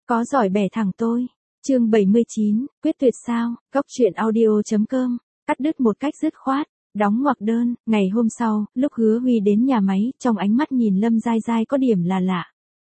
Có giỏi bẻ thẳng tôi. Chương 79, quyết tuyệt sao? Góc truyện audio.com, cắt đứt một cách dứt khoát, đóng ngoặc đơn. Ngày hôm sau, lúc Hứa Huy đến nhà máy, trong ánh mắt nhìn Lâm Giai Giai có điểm là lạ.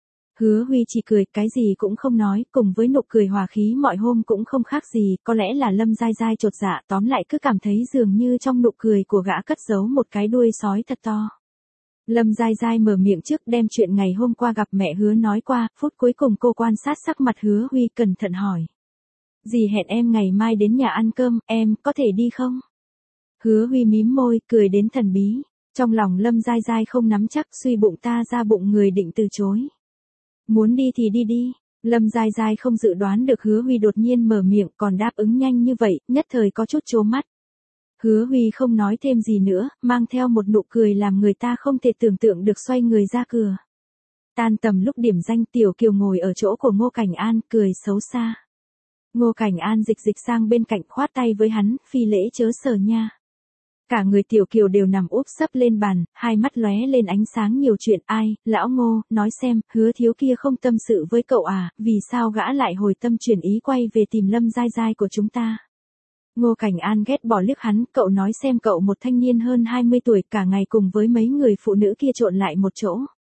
Hứa Huy chỉ cười, cái gì cũng không nói, cùng với nụ cười hòa khí mọi hôm cũng không khác gì, có lẽ là Lâm Giai Giai chột dạ, tóm lại cứ cảm thấy dường như trong nụ cười của gã cất giấu một cái đuôi sói thật to. Lâm Giai Giai mở miệng trước, đem chuyện ngày hôm qua gặp mẹ Hứa nói qua, phút cuối cùng cô quan sát sắc mặt Hứa Huy cẩn thận hỏi. Dì hẹn em ngày mai đến nhà ăn cơm, em có thể đi không? Hứa Huy mím môi, cười đến thần bí. Trong lòng Lâm Giai Giai không nắm chắc, suy bụng ta ra bụng người định từ chối. Muốn đi thì đi đi. Lâm Giai Giai không dự đoán được Hứa Huy đột nhiên mở miệng, còn đáp ứng nhanh như vậy, nhất thời có chút trố mắt. Hứa Huy không nói thêm gì nữa, mang theo một nụ cười làm người ta không thể tưởng tượng được, xoay người ra cửa. Tan tầm lúc điểm danh, Tiểu Kiều ngồi ở chỗ của Ngô Cảnh An, cười xấu xa. Ngô Cảnh An dịch sang bên cạnh, khoát tay với hắn, phi lễ chớ sờ nha. Cả người Tiểu Kiều đều nằm úp sấp lên bàn, hai mắt lóe lên ánh sáng nhiều chuyện. Ai, lão Ngô, nói xem, Hứa thiếu kia không tâm sự với cậu à, vì sao gã lại hồi tâm chuyển ý quay về tìm Lâm Giai Giai của chúng ta? Ngô Cảnh An ghét bỏ liếc hắn, cậu nói xem, cậu một thanh niên hơn 20 tuổi cả ngày cùng với mấy người phụ nữ kia trộn lại một chỗ.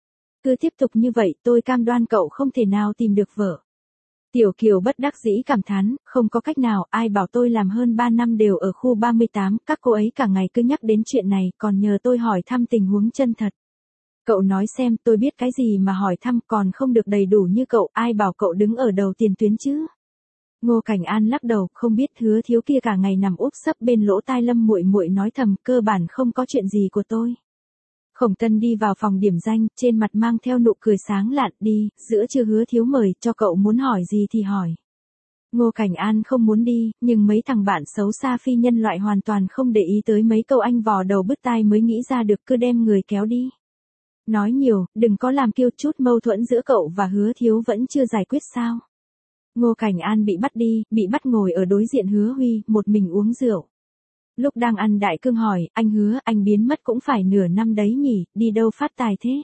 Cứ tiếp tục như vậy, tôi cam đoan cậu không thể nào tìm được vợ. Tiểu Kiều bất đắc dĩ cảm thán, không có cách nào, ai bảo tôi làm hơn 3 năm đều ở khu 38, các cô ấy cả ngày cứ nhắc đến chuyện này, còn nhờ tôi hỏi thăm tình huống chân thật. Cậu nói xem, tôi biết cái gì mà hỏi thăm, còn không được đầy đủ như cậu, ai bảo cậu đứng ở đầu tiền tuyến chứ? Ngô Cảnh An lắc đầu, không biết. Hứa thiếu kia cả ngày nằm úp sấp bên lỗ tai Lâm muội muội nói thầm, cơ bản không có chuyện gì của tôi. Khổng Tân đi vào phòng điểm danh, trên mặt mang theo nụ cười sáng lạn. Đi, giữa trưa Hứa thiếu mời, cho cậu muốn hỏi gì thì hỏi. Ngô Cảnh An không muốn đi, nhưng mấy thằng bạn xấu xa phi nhân loại hoàn toàn không để ý tới mấy câu anh vò đầu bứt tai mới nghĩ ra được, cứ đem người kéo đi. Nói nhiều, đừng có làm kiêu, chút mâu thuẫn giữa cậu và Hứa thiếu vẫn chưa giải quyết sao? Ngô Cảnh An bị bắt đi, bị bắt ngồi ở đối diện Hứa Huy, một mình uống rượu. Lúc đang ăn, Đại Cương hỏi, anh Hứa, anh biến mất cũng phải nửa năm đấy nhỉ, đi đâu phát tài thế?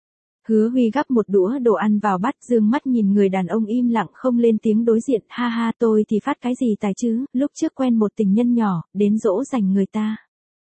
Hứa Huy gắp một đũa đồ ăn vào bát, dương mắt nhìn người đàn ông im lặng không lên tiếng đối diện. Ha ha, tôi thì phát cái gì tài chứ, lúc trước quen một tình nhân nhỏ, đến dỗ dành người ta.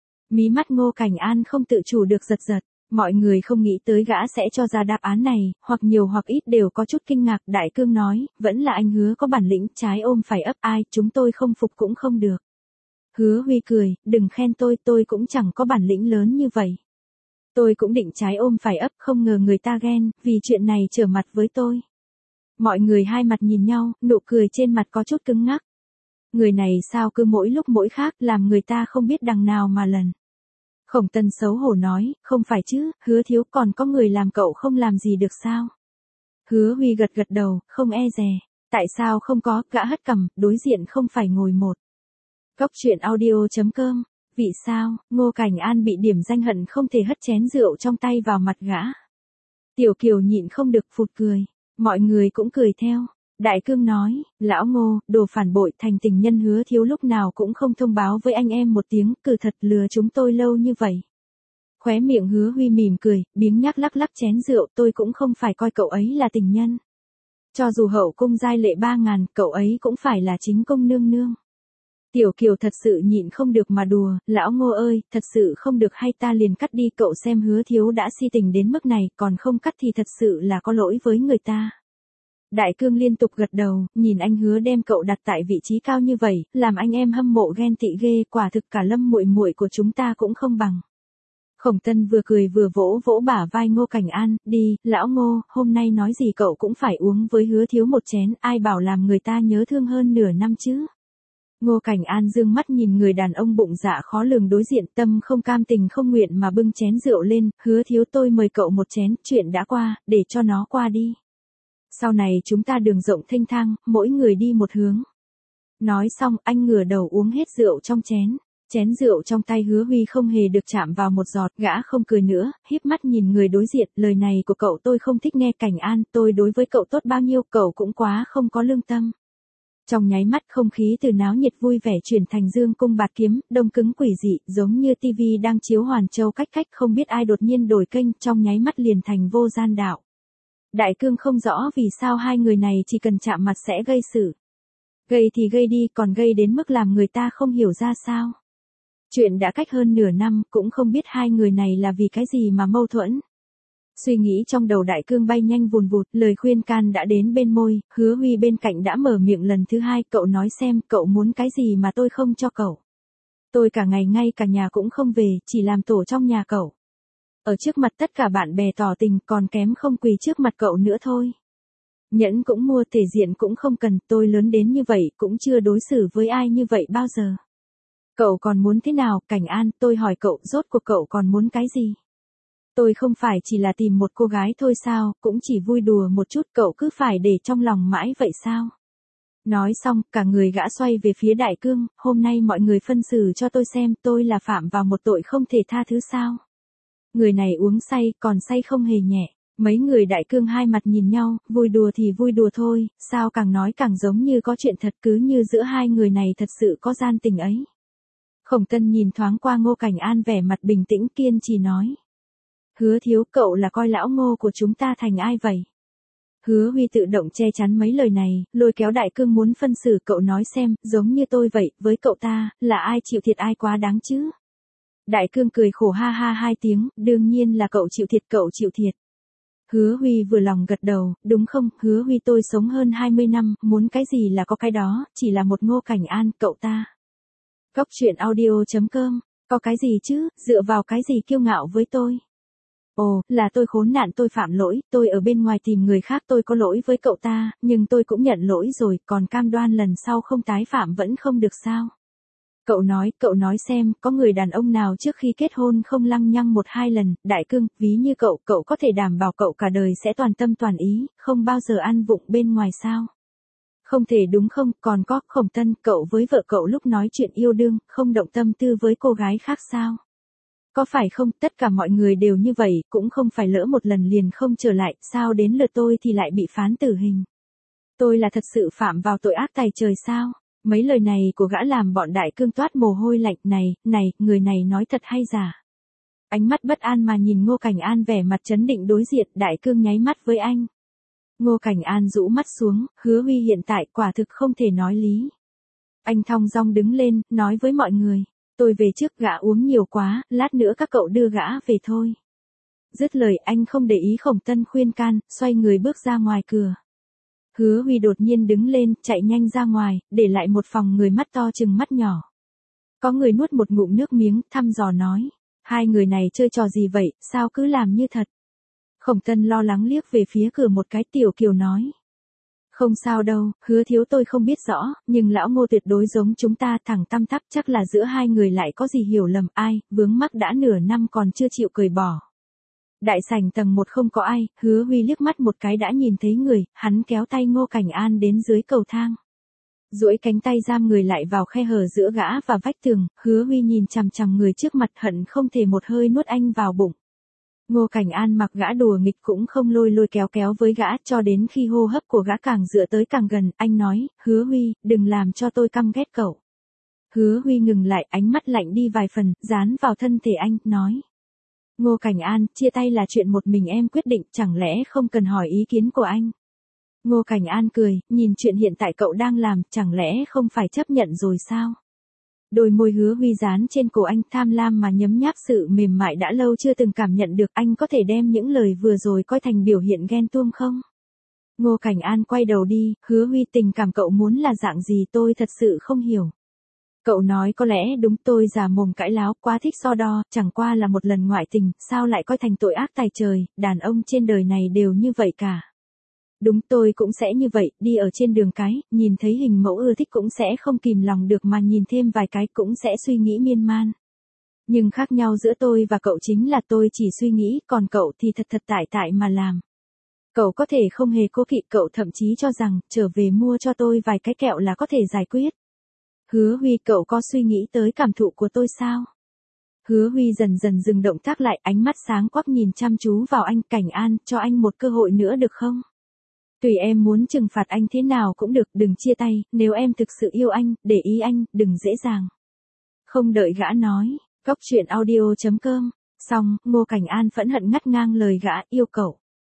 Mí mắt Ngô Cảnh An không tự chủ được giật giật. Mọi người không nghĩ tới gã sẽ cho ra đáp án này, hoặc nhiều hoặc ít đều có chút kinh ngạc. Đại Cương nói, vẫn là anh Hứa có bản lĩnh, trái ôm phải ấp, ai, chúng tôi không phục cũng không được. Hứa Huy cười, đừng khen tôi cũng chẳng có bản lĩnh lớn như vậy. Tôi cũng định trái ôm phải ấp, không ngờ người ta ghen, vì chuyện này trở mặt với tôi. Mọi người hai mặt nhìn nhau, nụ cười trên mặt có chút cứng ngắc. Người này sao cứ mỗi lúc mỗi khác, làm người ta không biết đằng nào mà lần. Khổng Tân xấu hổ nói, không phải chứ, Hứa thiếu, còn có người làm cậu không làm gì được sao? Hứa Huy gật gật đầu, không e dè. Tại sao không có? Gã hất cằm, đối diện không phải ngồi một. Góc truyện audio.com, vì sao? Ngô Cảnh An bị điểm danh hận không thể hất chén rượu trong tay vào mặt gã. Tiểu Kiều nhịn không được phụt cười, mọi người cũng cười theo. Đại Cương nói, lão Ngô, đồ phản bội, thành tình nhân Hứa thiếu lúc nào cũng không thông báo với anh em một tiếng, cừ thật lừa chúng tôi lâu như vậy. Khóe miệng Hứa Huy mỉm cười, biếng nhác lắc lắc chén rượu, tôi cũng không phải coi cậu ấy là tình nhân. Cho dù hậu cung giai lệ 3.000, cậu ấy cũng phải là chính cung nương nương. Tiểu Kiều thật sự nhịn không được mà đùa, lão Ngô ơi, thật sự không được hay ta liền cắt đi, cậu xem Hứa thiếu đã si tình đến mức này, còn không cắt thì thật sự là có lỗi với người ta. Đại Cương liên tục gật đầu, nhìn anh Hứa đem cậu đặt tại vị trí cao như vậy, làm anh em hâm mộ ghen tị ghê, quả thực cả Lâm muội muội của chúng ta cũng không bằng. Khổng Tân vừa cười vừa vỗ vỗ bả vai Ngô Cảnh An, đi, lão Ngô, hôm nay nói gì cậu cũng phải uống với Hứa thiếu một chén, ai bảo làm người ta nhớ thương hơn nửa năm chứ. Ngô Cảnh An dương mắt nhìn người đàn ông bụng dạ khó lường đối diện, tâm không cam tình không nguyện mà bưng chén rượu lên, Hứa thiếu, tôi mời cậu một chén, chuyện đã qua, để cho nó qua đi. Sau này chúng ta đường rộng thênh thang, mỗi người đi một hướng. Nói xong, anh ngửa đầu uống hết rượu trong chén. Chén rượu trong tay Hứa Huy không hề được chạm vào một giọt, gã không cười nữa, híp mắt nhìn người đối diện, lời này của cậu tôi không thích nghe. Cảnh An, tôi đối với cậu tốt bao nhiêu, cậu cũng quá không có lương tâm. Trong nháy mắt không khí từ náo nhiệt vui vẻ chuyển thành dương cung bạt kiếm, đông cứng quỷ dị, giống như tivi đang chiếu Hoàn Châu cách không biết ai đột nhiên đổi kênh, trong nháy mắt liền thành vô gian đạo. Đại cương không rõ vì sao hai người này chỉ cần chạm mặt sẽ gây sự. Gây thì gây đi, còn gây đến mức làm người ta không hiểu ra sao. Chuyện đã cách hơn nửa năm, cũng không biết hai người này là vì cái gì mà mâu thuẫn. Suy nghĩ trong đầu đại cương bay nhanh vùn vụt, lời khuyên can đã đến bên môi, Hứa Huy bên cạnh đã mở miệng lần thứ hai, cậu nói xem, cậu muốn cái gì mà tôi không cho cậu. Tôi cả ngày ngay cả nhà cũng không về, chỉ làm tổ trong nhà cậu. Ở trước mặt tất cả bạn bè tỏ tình, còn kém không quỳ trước mặt cậu nữa thôi. Nhẫn cũng mua, thể diện cũng không cần, tôi lớn đến như vậy cũng chưa đối xử với ai như vậy bao giờ. Cậu còn muốn thế nào, Cảnh An, tôi hỏi cậu, rốt cuộc cậu còn muốn cái gì? Tôi không phải chỉ là tìm một cô gái thôi sao, cũng chỉ vui đùa một chút, cậu cứ phải để trong lòng mãi vậy sao? Nói xong, cả người gã xoay về phía đại cương, hôm nay mọi người phân xử cho tôi xem, tôi là phạm vào một tội không thể tha thứ sao? Người này uống say, còn say không hề nhẹ. Mấy người đại cương hai mặt nhìn nhau, vui đùa thì vui đùa thôi, sao càng nói càng giống như có chuyện thật, cứ như giữa hai người này thật sự có gian tình ấy. Khổng Tân nhìn thoáng qua Ngô Cảnh An vẻ mặt bình tĩnh kiên trì nói. Hứa thiếu, cậu là coi lão Ngô của chúng ta thành ai vậy? Hứa Huy tự động che chắn mấy lời này, lôi kéo đại cương muốn phân xử, cậu nói xem, giống như tôi vậy, với cậu ta, là ai chịu thiệt ai quá đáng chứ? Đại cương cười khổ ha ha hai tiếng, đương nhiên là cậu chịu thiệt, cậu chịu thiệt. Hứa Huy vừa lòng gật đầu, đúng không, Hứa Huy, tôi sống hơn 20 năm, muốn cái gì là có cái đó, chỉ là một Ngô Cảnh An, cậu ta. Góc truyện audio.com, có cái gì chứ, dựa vào cái gì kiêu ngạo với tôi? Ồ, là tôi khốn nạn, tôi phạm lỗi, tôi ở bên ngoài tìm người khác, tôi có lỗi với cậu ta, nhưng tôi cũng nhận lỗi rồi, còn cam đoan lần sau không tái phạm vẫn không được sao? Cậu nói xem, có người đàn ông nào trước khi kết hôn không lăng nhăng một hai lần, đại cương, ví như cậu có thể đảm bảo cậu cả đời sẽ toàn tâm toàn ý, không bao giờ ăn vụng bên ngoài sao? Không thể đúng không, còn có, Khổng Tân, cậu với vợ cậu lúc nói chuyện yêu đương, không động tâm tư với cô gái khác sao? Có phải không, tất cả mọi người đều như vậy, cũng không phải lỡ một lần liền không trở lại, sao đến lượt tôi thì lại bị phán tử hình? Tôi là thật sự phạm vào tội ác tày trời sao? Mấy lời này của gã làm bọn đại cương toát mồ hôi lạnh, này, người này nói thật hay giả? Ánh mắt bất an mà nhìn Ngô Cảnh An vẻ mặt trấn định đối diện, đại cương nháy mắt với anh. Ngô Cảnh An rũ mắt xuống, Hứa Huy hiện tại quả thực không thể nói lý. Anh thong dong đứng lên, nói với mọi người, tôi về trước, gã uống nhiều quá, lát nữa các cậu đưa gã về thôi. Dứt lời anh không để ý Khổng Tân khuyên can, xoay người bước ra ngoài cửa. Hứa Huy đột nhiên đứng lên, chạy nhanh ra ngoài, để lại một phòng người mắt to chừng mắt nhỏ. Có người nuốt một ngụm nước miếng, thăm dò nói, hai người này chơi trò gì vậy, sao cứ làm như thật? Khổng Tân lo lắng liếc về phía cửa một cái, Tiểu Kiều nói. Không sao đâu, Hứa thiếu, tôi không biết rõ, nhưng lão Ngô tuyệt đối giống chúng ta, thẳng tăm tắp, chắc là giữa hai người lại có gì hiểu lầm, ai, vướng mắc đã nửa năm còn chưa chịu cởi bỏ. Đại sảnh tầng 1 không có ai, Hứa Huy liếc mắt một cái đã nhìn thấy người, hắn kéo tay Ngô Cảnh An đến dưới cầu thang. Duỗi cánh tay giam người lại vào khe hở giữa gã và vách tường, Hứa Huy nhìn chằm chằm người trước mặt, hận không thể một hơi nuốt anh vào bụng. Ngô Cảnh An mặc gã đùa nghịch cũng không lôi kéo với gã, cho đến khi hô hấp của gã càng dựa tới càng gần, anh nói, Hứa Huy, đừng làm cho tôi căm ghét cậu. Hứa Huy ngừng lại, ánh mắt lạnh đi vài phần, dán vào thân thể anh, nói. Ngô Cảnh An, chia tay là chuyện một mình em quyết định, chẳng lẽ không cần hỏi ý kiến của anh? Ngô Cảnh An cười, nhìn chuyện hiện tại cậu đang làm, chẳng lẽ không phải chấp nhận rồi sao? Đôi môi Hứa Huy dán trên cổ anh, tham lam mà nhấm nháp sự mềm mại đã lâu chưa từng cảm nhận được, anh có thể đem những lời vừa rồi coi thành biểu hiện ghen tuông không? Ngô Cảnh An quay đầu đi, Hứa Huy, tình cảm cậu muốn là dạng gì tôi thật sự không hiểu. Cậu nói có lẽ đúng, tôi già mồm cãi láo, quá thích so đo, chẳng qua là một lần ngoại tình, sao lại coi thành tội ác tày trời, đàn ông trên đời này đều như vậy cả. Đúng, tôi cũng sẽ như vậy, đi ở trên đường cái, nhìn thấy hình mẫu ưa thích cũng sẽ không kìm lòng được mà nhìn thêm vài cái cũng sẽ suy nghĩ miên man. Nhưng khác nhau giữa tôi và cậu chính là tôi chỉ suy nghĩ, còn cậu thì thật tại mà làm. Cậu có thể không hề cố kỵ, cậu thậm chí cho rằng, trở về mua cho tôi vài cái kẹo là có thể giải quyết. Hứa Huy, cậu có suy nghĩ tới cảm thụ của tôi sao? Hứa Huy dần dần dừng động tác lại, ánh mắt sáng quắc nhìn chăm chú vào anh, Cảnh An, cho anh một cơ hội nữa được không? Tùy em muốn trừng phạt anh thế nào cũng được, đừng chia tay, nếu em thực sự yêu anh, để ý anh, đừng dễ dàng. Không đợi gã nói, góc truyện audio.com, xong, Ngô Cảnh An phẫn hận ngắt ngang lời gã, yêu cậu.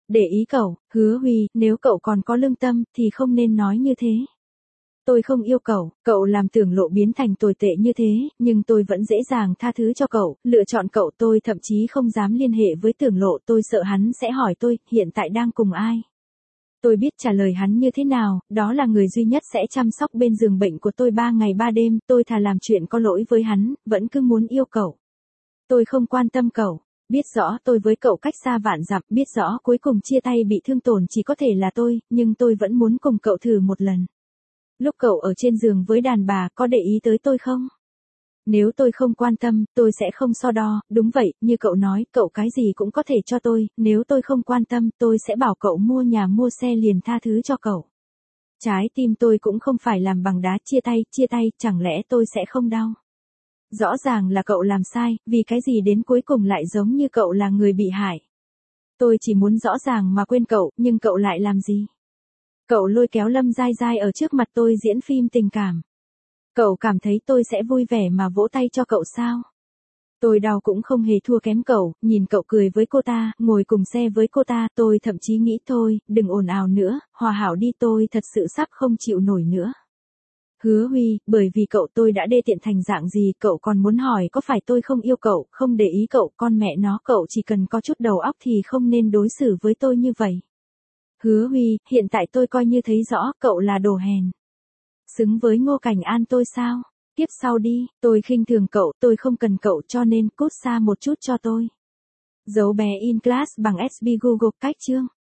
Để ý cậu, Hứa Huy, nếu cậu còn có lương tâm thì không nên nói như thế. Tôi không yêu cậu làm Tưởng Lộ biến thành tồi tệ như thế, nhưng tôi vẫn dễ dàng tha thứ cho cậu, lựa chọn cậu. Tôi thậm chí không dám liên hệ với Tưởng Lộ, tôi sợ hắn sẽ hỏi tôi, hiện tại đang cùng ai. Tôi biết trả lời hắn như thế nào, đó là người duy nhất sẽ chăm sóc bên giường bệnh của tôi 3 ngày 3 đêm, tôi thà làm chuyện có lỗi với hắn, vẫn cứ muốn yêu cậu. Tôi không quan tâm cậu, biết rõ tôi với cậu cách xa vạn dặm, biết rõ cuối cùng chia tay bị thương tổn chỉ có thể là tôi, nhưng tôi vẫn muốn cùng cậu thử một lần. Lúc cậu ở trên giường với đàn bà có để ý tới tôi không? Nếu tôi không quan tâm, tôi sẽ không so đo, đúng vậy, như cậu nói, cậu cái gì cũng có thể cho tôi, nếu tôi không quan tâm, tôi sẽ bảo cậu mua nhà mua xe liền tha thứ cho cậu. Trái tim tôi cũng không phải làm bằng đá, chia tay, chẳng lẽ tôi sẽ không đau? Rõ ràng là cậu làm sai, vì cái gì đến cuối cùng lại giống như cậu là người bị hại. Tôi chỉ muốn rõ ràng mà quên cậu, nhưng cậu lại làm gì? Cậu lôi kéo Lâm Giai Giai ở trước mặt tôi diễn phim tình cảm. Cậu cảm thấy tôi sẽ vui vẻ mà vỗ tay cho cậu sao? Tôi đau cũng không hề thua kém cậu, nhìn cậu cười với cô ta, ngồi cùng xe với cô ta, tôi thậm chí nghĩ thôi, đừng ồn ào nữa, hòa hảo đi, tôi thật sự sắp không chịu nổi nữa. Hứa Huy, bởi vì cậu tôi đã đê tiện thành dạng gì, cậu còn muốn hỏi có phải tôi không yêu cậu, không để ý cậu, con mẹ nó, cậu chỉ cần có chút đầu óc thì không nên đối xử với tôi như vậy. Hứa Huy, hiện tại tôi coi như thấy rõ, cậu là đồ hèn. Xứng với Ngô Cảnh An tôi sao? Tiếp sau đi, tôi khinh thường cậu, tôi không cần cậu cho nên cút xa một chút cho tôi. Dấu bé in class bằng SB Google cách chương.